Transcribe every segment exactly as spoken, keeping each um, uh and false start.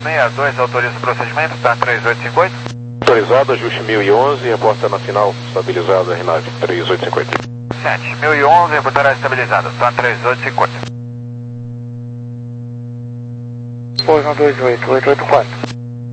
sessenta e dois, autoriza o procedimento, tá três oito cinco oito. Autorizado, ajuste mil e onze, reporta na final, estabilizado, R nove, três oito cinco oito. sete, mil e onze, reportará estabilizado, tá três oito cinco oito. Pois um dois oito, oito oito quatro.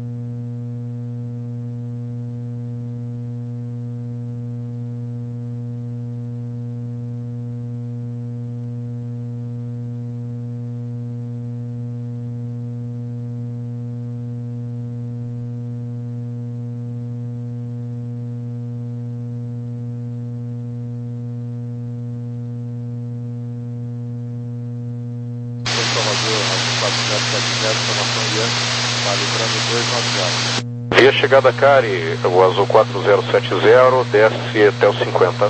Via chegada Cari, o azul quatro zero sete zero, desce até o cinquenta.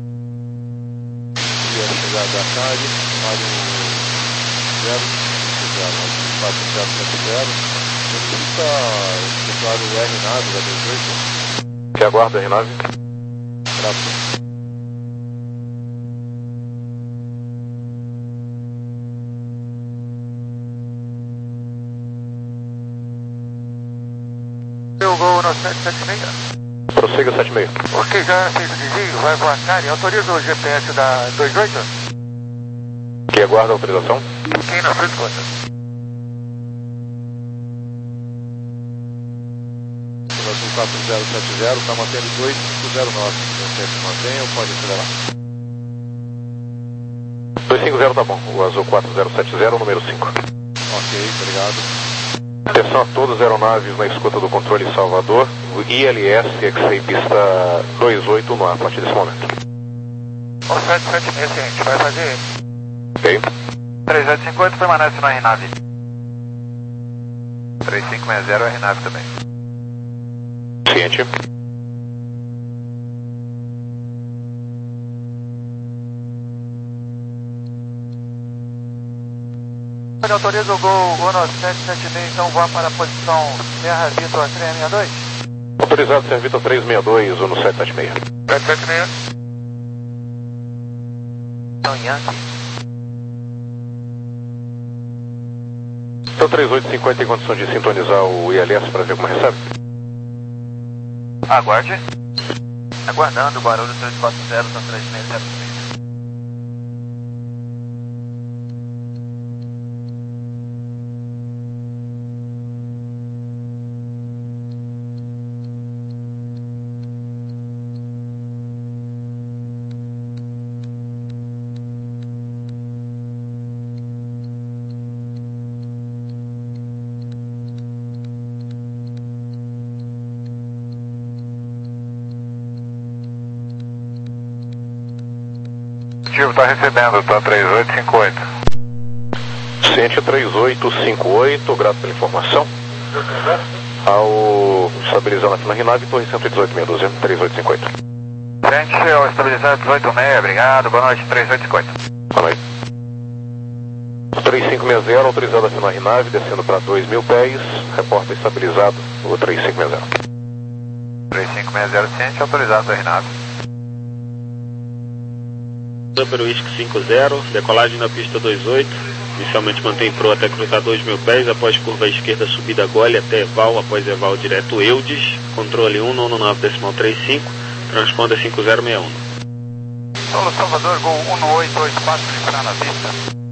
Via chegada Cari, Mário zero quatro zero sete zero, verifica escritório R nove da dezoito. Que aguarda R nove? Graças. Eu vou no sete sete seis. Prossiga sete seis. Ok, já fez o desvio, vai voar Cari, autoriza o G P S da dois oito? Que aguarda a autorização? Quem na frente conta? Azul quatro zero sete zero, está mantendo dois cinco zero nove. Você se mantém ou pode acelerar? dois cinco zero tá bom, o azul quatro zero sete zero, número cinco. Ok, obrigado. Atenção a todas as aeronaves na escuta do controle Salvador, o I L S X-Ray pista dois oito no ar, a partir desse momento. O sete sete seis, a gente vai fazer. Ok. três oito cinco oito permanece no R nove. três cinco seis zero R nove também. Ciente. Ele autoriza o Gol Uno sete sete seis, então voa para a posição Serra Vitor três seis dois. Autorizado, Serra Vitor três seis dois, Uno sete sete seis. sete sete seis. Então, Yankee. Então três oito cinco oito tem condição de sintonizar o I L S para ver como recebe? Aguarde. Aguardando o barulho três quatro zero, então três seis zero seis. Está recebendo, tá três oito cinco oito. Ciente três oito cinco oito, grato pela informação. Ao estabilizar na fila R nove, torre cento e dezoito, meia dúzia, três oito cinco oito. Frente ao estabilizado dezoito seis, obrigado, boa noite, três oito cinco oito. Boa noite. três cinco seis zero, autorizado a fila R nove, descendo para dois mil pés, reporta estabilizado o três cinco seis zero. três cinco seis zero, ciente, autorizado R nove. Super Whisky cinco zero, decolagem na pista dois oito, inicialmente mantém pro até cruzar dois mil pés, após curva à esquerda subida gole até Eval, após Eval direto Eudes, controle um nove nove decimal trinta e cinco, transponder cinco zero seis um. Solo Salvador, Gol um oito oito quatro, entrar na pista.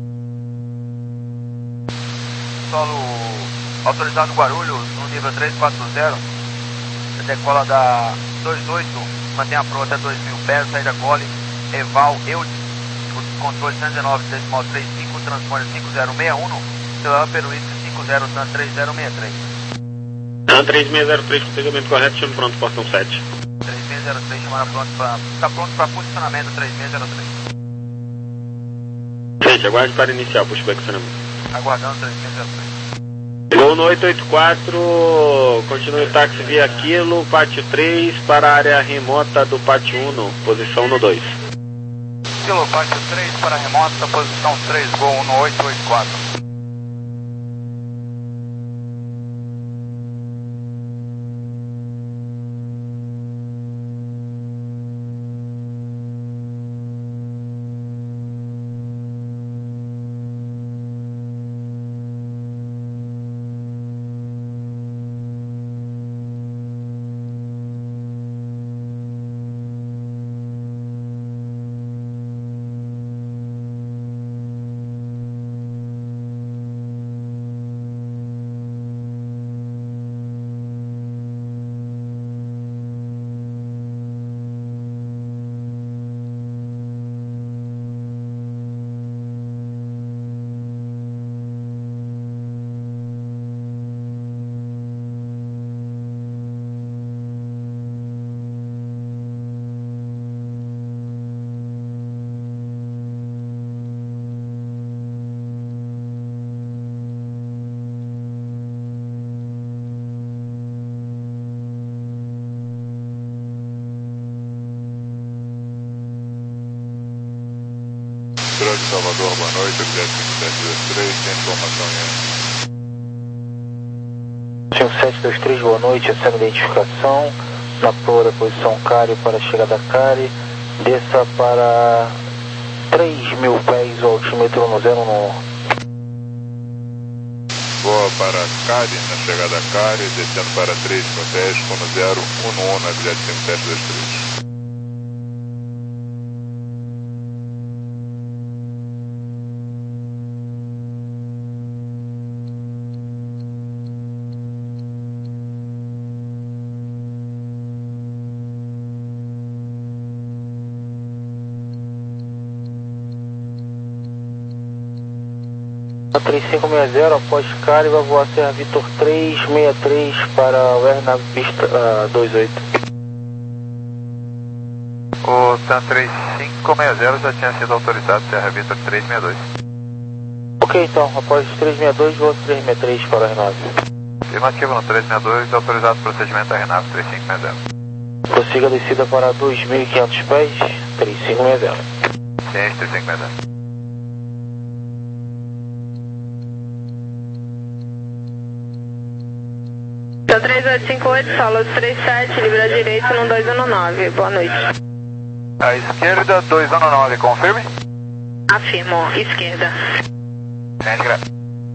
Solo autorizado Guarulhos, no nível três quatro zero, decola da dois oito, mantém a pro até dois mil pés, saída gole. Eval Eudes, controle cento e dezenove decimal trinta e cinco, transponder cinco zero seis um, seu Upper Whisky cinco zero, TAN três zero seis três. TAN três seis zero três, com pegamento correto, chame pronto, portão sete. três seis zero três, chamada pronto para... Está pronto para posicionamento, três seis zero três. Gente, aguarde para iniciar o pushback acionamento. Aguardando, três seis zero três. Gol no oito oito quatro, continue o táxi via Quilo, pátio três, para a área remota do pátio um, posição no dois. Kilo, pátio três para remota, posição três, Gol no oito oito quatro. Truck Salvador, boa noite, objeto cinco sete dois três, tem informação em cinco sete dois três, boa noite, essa é a identificação. Na proa da posição Cari para a chegada Cari, desça para três mil pés, o altímetro no zero um. Boa para Cari, na chegada Cari, descendo para três mil pés, com no zero um um, na objeto cinco sete dois três. três cinco seis zero, após Cari, vai voar Serra Vitor três seis três para o aeronave pista uh, dois oito. O TAM três cinco seis zero já tinha sido autorizado, Serra Vitor três seis dois. Ok, então, após três seis dois, voa três seis três para a aeronave. Afirmativo no três seis dois, autorizado o procedimento da aeronave três cinco seis zero. Prossiga a descida para dois mil e quinhentos pés, três cinco seis zero. Ciente, três cinco seis zero. três oito cinco oito, solo três sete, libra direito no dois um nove, boa noite. A esquerda, dois um nove, confirme? Afirmo, esquerda. Sente, graças.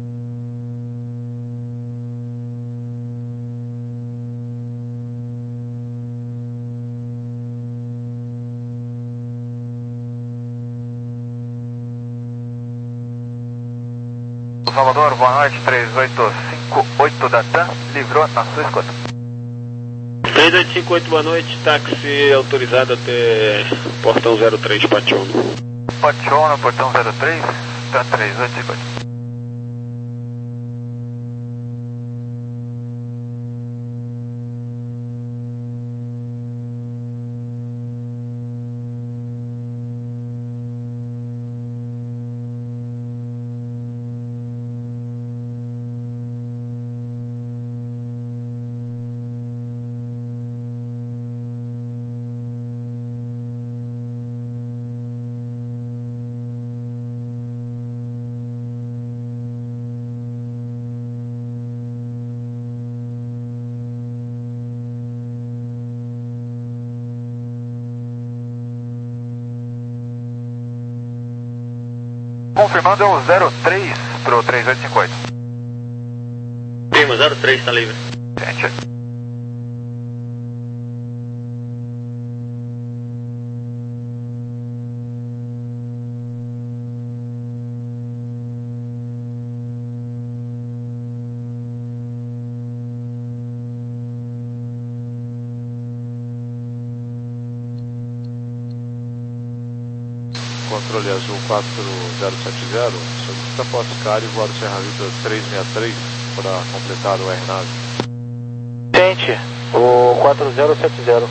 Salvador, boa noite, três oito cinco oito da TAM, livrou na sua escuta. três oito cinco oito, boa noite, táxi autorizado até portão zero três, Pachono. Pachono, portão zero três, TAM três oito cinco oito. Confirmando é o zero três pro três oito cinco oito. Primo, zero três, tá livre. Gente. Controle azul quatro zero sete zero, solicita após Cari, voar Serra Vitor três seis três para completar o aeronave. Gente, o quatro zero sete zero.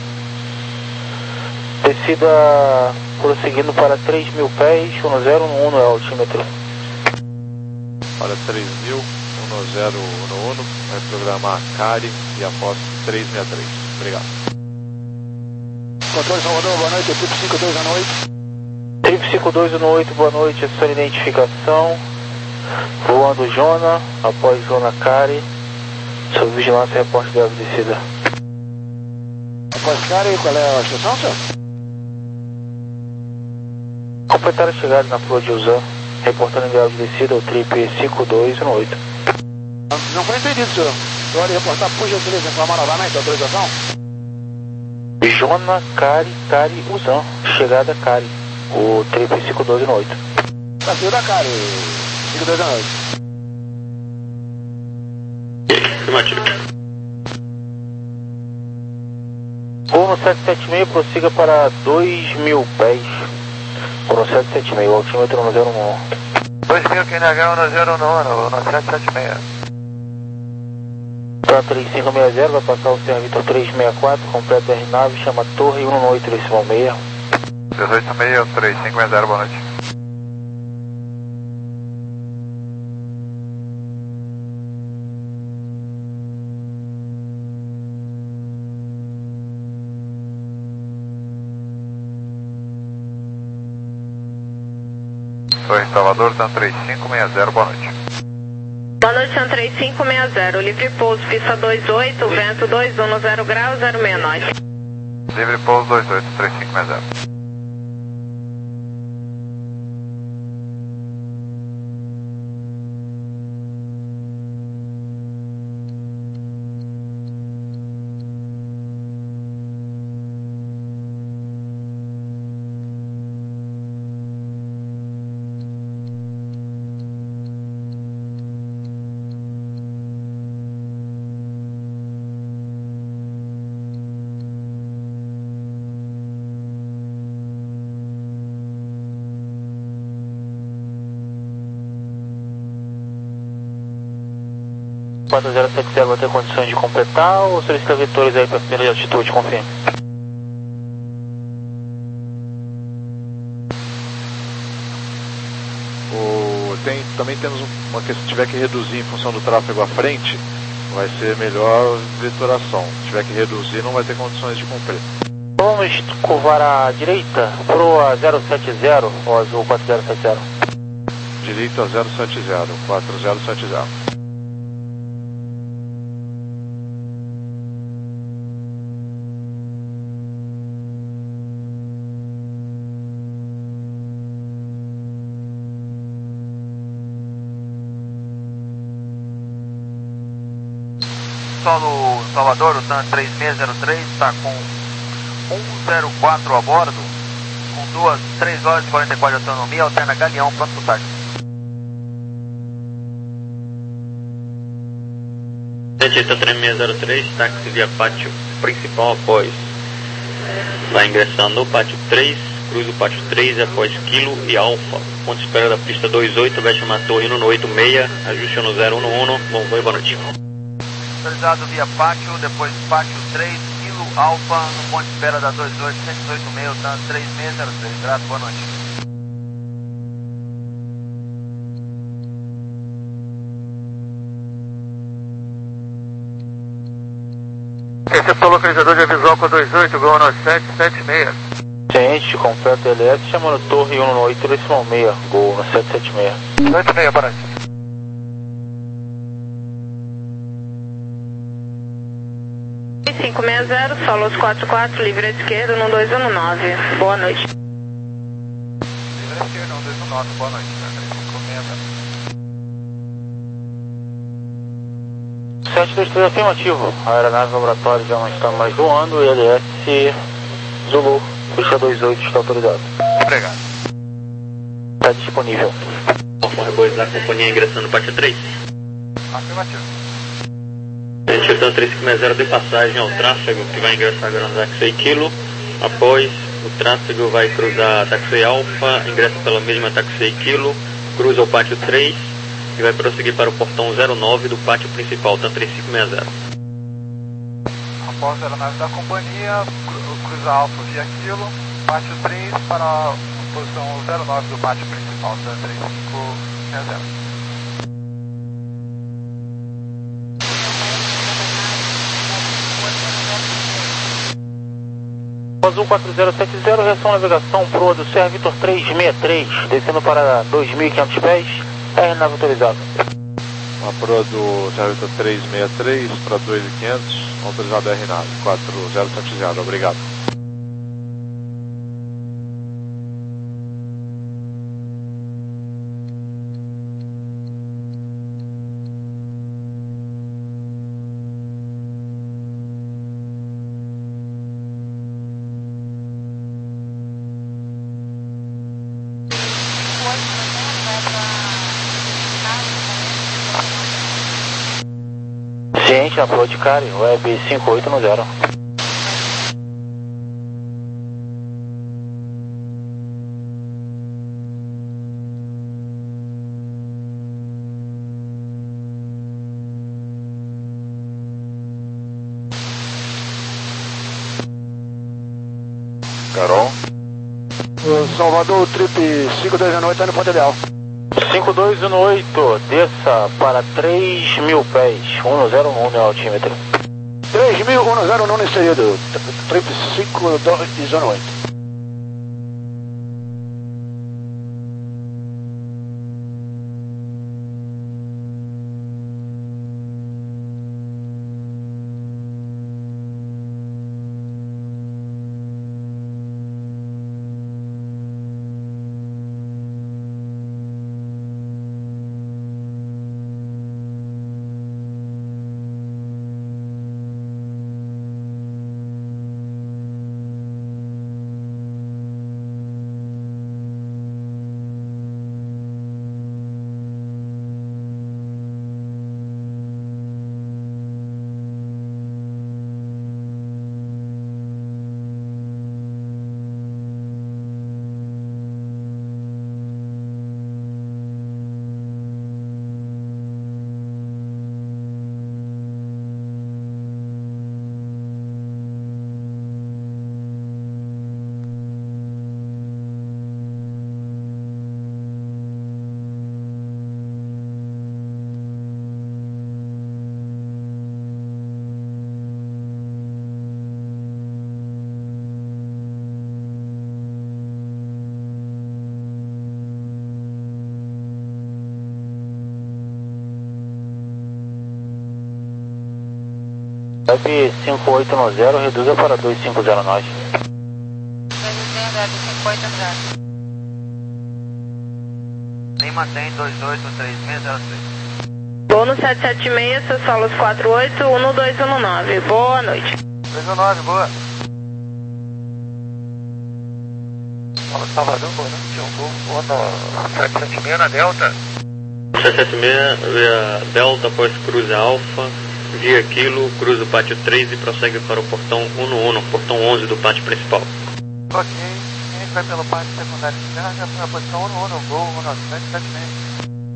Descida prosseguindo para três mil pés, um zero um no altímetro. Para três mil, um zero um um, vai programar Cari e após três seis três. Obrigado. Controle Salvador, boa noite, equipe cinco dois à noite. Trip cinco dois um oito, boa noite, essa é a identificação. Voando Jona, após Jona Cari. Sob vigilância, reporte de descida. Após Cari, qual é a estação, senhor? Completar a chegada na proa de Usan, reportando em grau de descida o Trip cinco dois um oito. Não foi entendido, senhor. Pode reportar, por gentileza, informar novamente a autorização? Jona Cari, Cari Usan, chegada Cari. O Trip cinco dois um oito. Saiu da Cari, cinco dois um oito. Afirmativo. Voo no sete sete seis, prossiga para dois mil pés. Voo no sete sete seis, o altímetro no zero um. dois mil Q N H no zero um, no sete sete seis. Tá três cinco seis zero, vai passar o Serra Vitor três seis quatro, completa a aeronave, chama Torre um oito três seis. dezoito seis, três cinco seis zero, boa noite. Torre Salvador, Tan três cinco seis zero, boa noite. Boa noite, Tan três cinco seis zero, livre pouso, pista dois oito, vento dois um zero graus, zero seis nove. Livre pouso dois oito, três cinco seis zero. quatro zero sete zero vai ter condições de completar ou solicita vetores aí para a primeira de altitude, confirme? O, tem, também temos uma questão, se tiver que reduzir em função do tráfego à frente, vai ser melhor vetoração. Se tiver que reduzir, não vai ter condições de cumprir. Vamos curvar à direita, proa zero sete zero, ou azul quatro zero sete zero. Direita zero sete zero, quatro zero sete zero. Solo Salvador, o Tan três seis zero três está com um zero quatro a bordo, com duas, três horas e quarenta e quatro de autonomia, alterna Galeão, pronto pro táxi. Tan três seis zero três, táxi via pátio principal após. Vai ingressando no pátio três, cruza o pátio três após Kilo e Alfa. Ponto de espera da pista dois oito, vai chamar Torre no oito seis, ajuste no zero um um, bom voo e boa noite. Autorizado via pátio, depois pátio três, Kilo Alfa, no ponto de espera da dois oito, cento e oito seis, Tan três seis zero três, grato, boa noite. Receptor localizador de visual com dois oito, Gol nove sete sete seis. Ciente, completo L S, chamando Torre um oito, decimal seis, Gol no sete sete seis. oito seis, boa noite. cinco seis zero, Solos quatro quatro, livre à esquerda, no dois um nove, boa noite. Livre à esquerda, no dois um nove, boa noite. sete dois três afirmativo, a aeronave laboratório já não está mais voando, L S Zulu, pista dois oito está autorizado. Obrigado. Está disponível. Rebordo da companhia ingressando no pátio três. Afirmativo. Tan três cinco seis zero de passagem ao tráfego que vai ingressar agora no taxi Kilo. Após o tráfego vai cruzar a taxi Alfa, ingressa pela mesma taxi Kilo, cruza o pátio três e vai prosseguir para o portão zero nove do pátio principal, Tan três cinco seis zero. Após a aeronave da companhia, cruza Alfa via Kilo, pátio três para a posição zero nove do pátio principal, Tan três cinco seis zero. Azul quatro zero sete zero, reação navegação proa do Serra Vitor três seis três, descendo para dois mil e quinhentos pés, R nave autorizado. Uma proa do Serra Vitor três seis três para dois mil e quinhentos, autorizado R nave, quatro zero sete zero, obrigado. Ciente, na proa de Cari, Web cinco oito no zero. Carol. Salvador, trip cinco dois um oito, está no ponto ideal. cinco dois um oito, desça para três mil pés, um zero um no altímetro. três mil, um zero um inserido, trip cinco dois um oito. Web cinco oito nove zero, reduza para dois cinco zero nove. Reduzindo Web cinco oito nove zero. Nem mantém dois oito três seis zero três. Bônus sete sete seis, Sessolos quatro oito um dois um nove. Boa noite. dois um nove, boa. Fala, Salvador, boa noite. Eu vou na sete sete seis na Delta. sete sete seis, via Delta após cruza Alfa, via Kilo, cruza o pátio três e prossegue para o portão um um, portão onze do pátio principal. Ok, quem vai pelo pátio secundário de terra já foi na posição um um, voo um nove sete sete seis.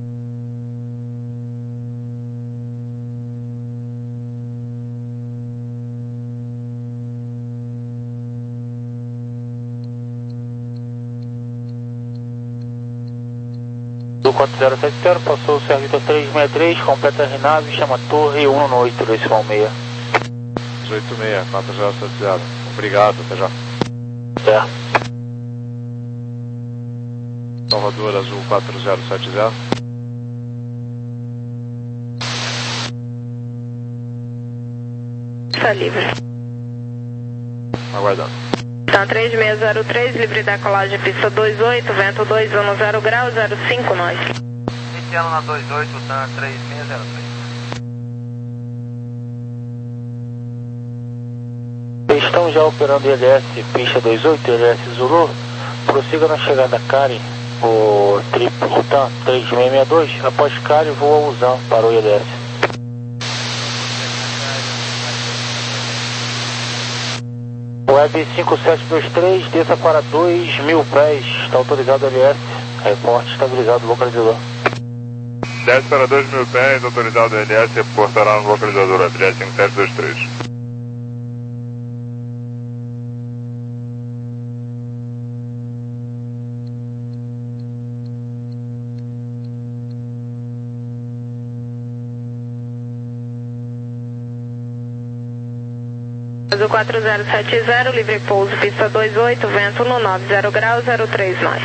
Do quatro zero sete zero, passou o Servitor trezentos e sessenta e três, completa a renave, chama Torre um oito, decimal seis. oito seis, quatro zero sete zero. Obrigado, até já. Certo. Salvador Azul quatro zero sete zero. Está livre. Aguardando. Tá três seis zero três, livre da colagem pista dois oito, vento dois um zero grau, zero cinco nós. Iniciando na dois oito, TAM três seis zero três. Estão já operando I L S pista dois oito, I L S Zulu. Prossiga na chegada Cari, o triplo TAM três seis seis dois. Após Cari, voa o Zan para o I L S. Web cinco sete dois três, desça para dois mil pés, está autorizado L S, reporte estabilizado localizador. Desce para dois mil pés, autorizado L S, reportará no localizador L S cinco sete dois três. Do quatro zero sete zero, livre pouso, pista dois oito, vento no nove zero grau, zero três nós.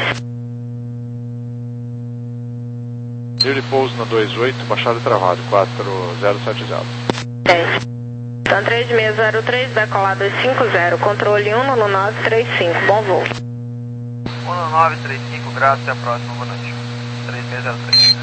Livre pouso na dois oito, baixado e travado, quatro zero sete zero. É. TAM três seis zero três, decolar dois cinco zero, controle um no nove três cinco, bom voo. um nove três cinco graus, até a próxima, boa noite. três seis zero três.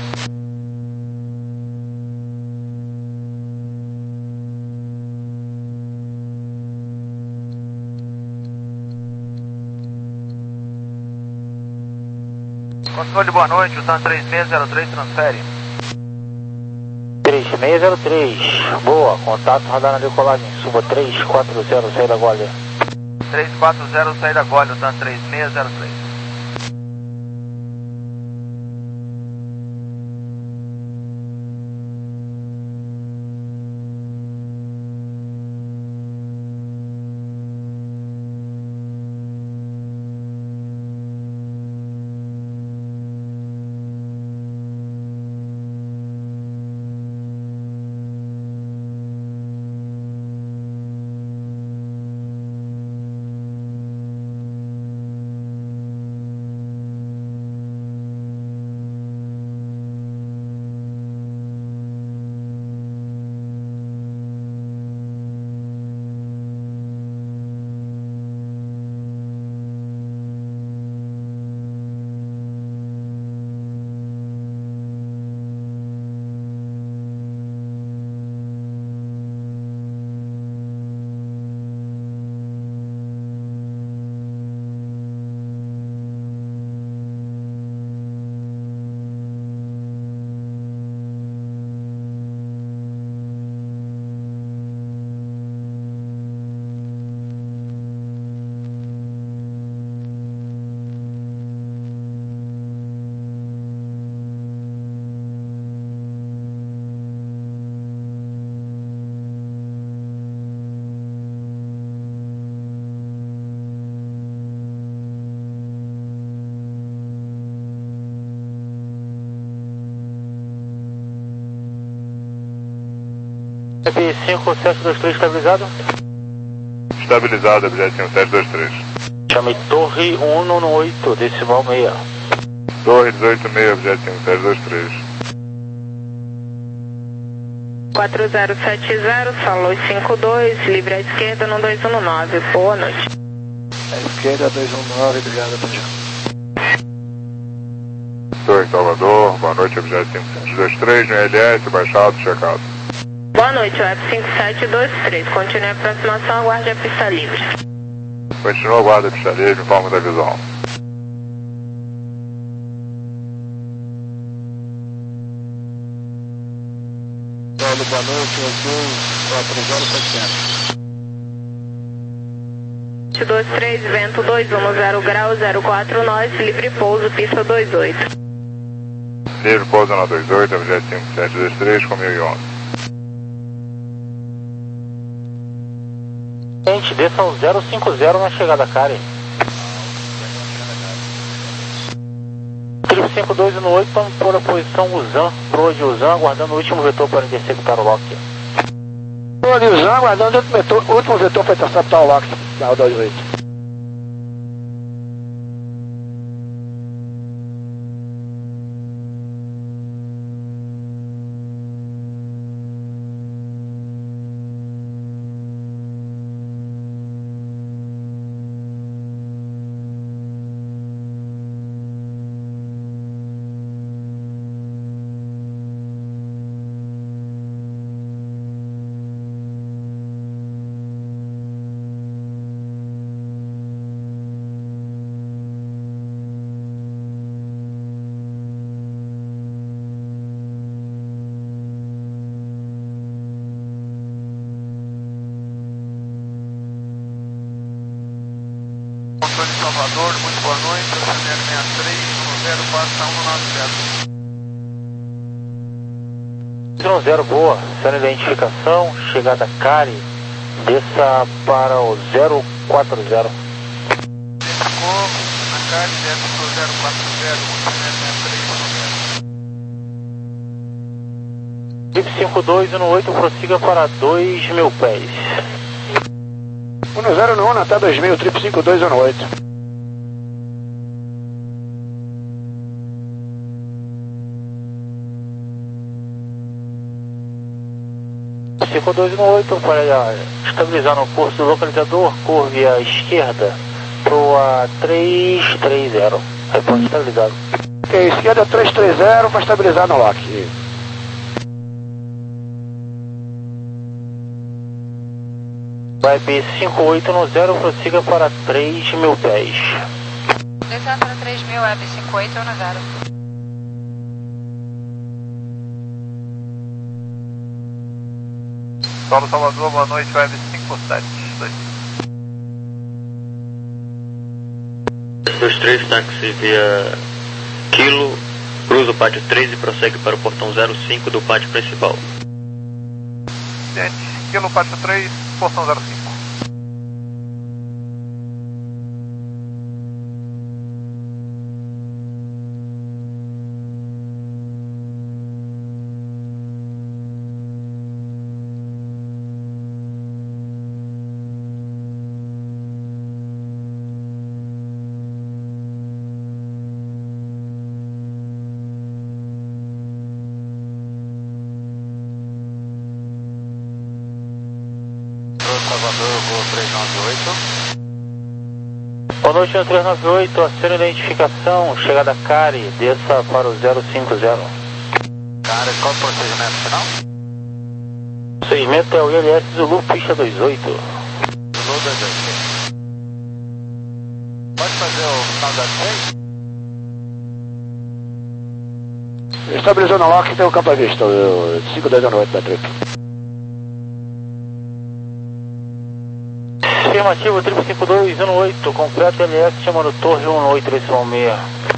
Controle, boa noite, o TAM três seis zero três transfere. três seis zero três, boa, contato radar na decolagem, suba três quatro zero, saída Gólea. três quatro zero, saída Gólea, o TAM três seis zero três. Web cinco sete dois três estabilizado? Estabilizado, objeto cinco sete dois três. Chame Torre um oito, decimal seis. Torre dezoito seis, objeto cinco sete dois três. quatro zero sete zero, Salou cinco dois, livre à esquerda no dois um nove, boa noite. À esquerda dois um nove, obrigado, até já. Estou em Salvador, boa noite, objeto cinco sete dois três, no L S, baixado, checado. Boa noite, web cinco sete dois três, continue a aproximação, aguarde a pista livre. Continua a guarda pista livre, informe da visão. Paulo, boa noite, quatro zero setecentos. dois três, vento dois um zero grau, zero quatro nós, livre pouso, pista dois oito. Livre pouso na dois oito, objeto cinco sete dois três, com mil e onze. Gente, desça ao zero cinco zero na chegada Karen. Triple cinco dois no oito, vamos por a posição Usan, proa de Usan, aguardando o último vetor para interceptar o lock. Proa de Usan, aguardando o vetor, último vetor para interceptar o lock, da dois oito. Controle Salvador, muito boa noite, zero seis três, um zero quatro um nove zero. zero boa, sendo identificação, chegada Cari, desça para o zero quatro zero. Ficou, a Cari desce para o zero quatro zero, zero seis três, um zero. Trip cinco dois no oito, prossiga para dois mil pés. um zero no um até dois mil, Trip cinco dois no oito. cinco dois no oito para estabilizar no curso do localizador, curve à esquerda para três três zero. Reporte estabilizado. Ok, esquerda três três zero para estabilizar no lock. Web cinco oito no zero, prossiga para três mil pés. Descendo para três mil, Web cinco oito no zero. Paulo Salvador, boa noite, Web cinco sete dois. dois três, táxi via Kilo, cruza o pátio três e prossegue para o portão zero cinco do pátio principal. Gente, Kilo, pátio três, portão zero cinco. Boa noite, três nove oito, aceno identificação, chegada Cari, desça para o zero cinco zero. Cari, qual o procedimento final? O procedimento é o I L S Zulu, pista dois oito. Zulu dois oito. Pode fazer o final da três? Estabilizou na lock, tem o campo à vista, o cinco dois no oito da trip. Afirmativo, Trip cinco dois um oito, completo L S, chamando Torre um oito três seis.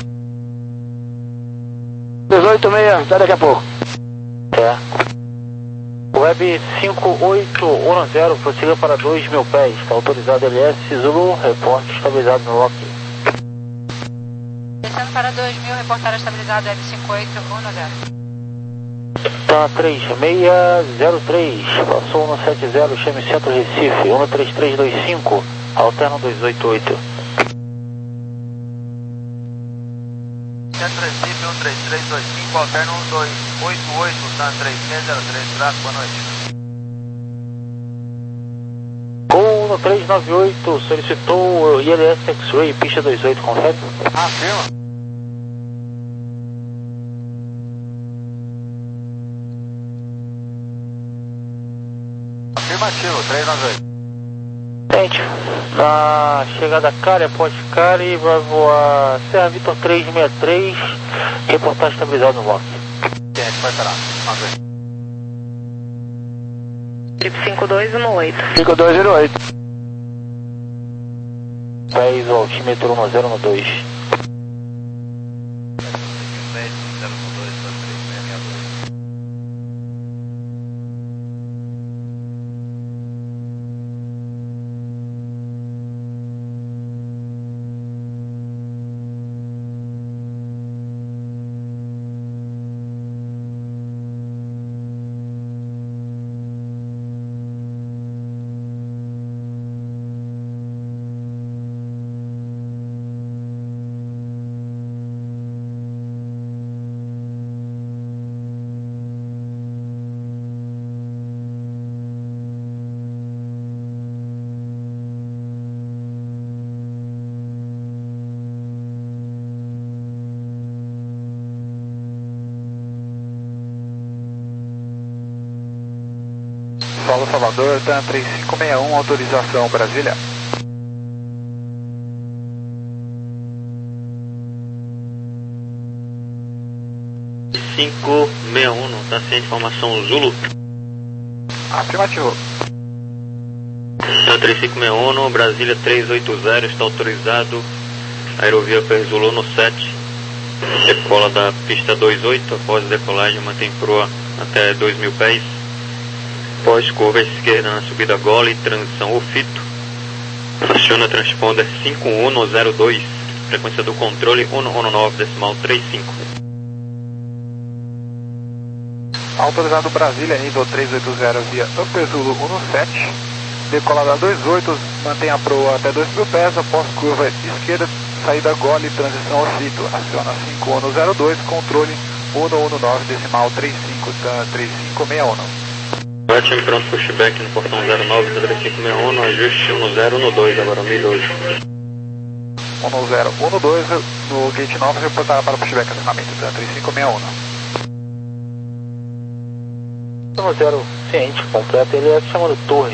dezoito seis, até daqui a pouco. É. Web cinco oito um zero, prossiga para dois mil pés, está autorizado L S, Zulu, reporte estabilizado no lock. Descendo para dois mil, reportar estabilizado Web cinco oito um zero. Tá três seis zero três, passou um sete zero, chame Centro Recife, um três três dois cinco, alterna dois oito oito. Centro Recife, um três três dois cinco, alterno um dois oito oito, TAM três seis zero três, traço, boa noite. Gol um três nove oito, solicitou I L S X-Ray, pista dois oito, confere? Afirma. Afirmativo, três nove oito. Tente, na chegada Cari, após Cari, vai voar Serra Vitor três seis três, reportagem estabilizado no bloco. Tente, vai esperar, vamos ver. Trip cinco dois um oito. cinco dois um oito. Pés, o altímetro um zero um dois. Paulo Salvador, TAM três cinco seis um, autorização Brasília. cinco seis um, não está sem informação Zulu. Afirmativo. TAM três cinco seis um, Brasília três oito zero, está autorizado. Aerovia P Zulu no sete. Decola da pista dois oito, após decolagem mantém proa até dois mil pés. Após curva esquerda na subida Gole, transição Ofito. Aciona transponder cinco um zero dois, frequência do controle um um nove decimal trinta e cinco. Autorizado Brasília, nível três oito zero via Upper Zulu um no sete. Decolada dois oito, mantém a proa até dois mil pés, após curva esquerda, saída Gole, transição Ofito. Aciona cinco um zero dois, controle um um nove decimal trinta e cinco, TAM três cinco seis um. Time pronto, pushback no portão zero nove, três cinco seis um, no ajuste um zero um dois, agora mil e doze. um zero um dois, no gate nove, reportará para pushback acionamento, TAM três cinco seis um. um zero ciente completo, ele é chamado Torre.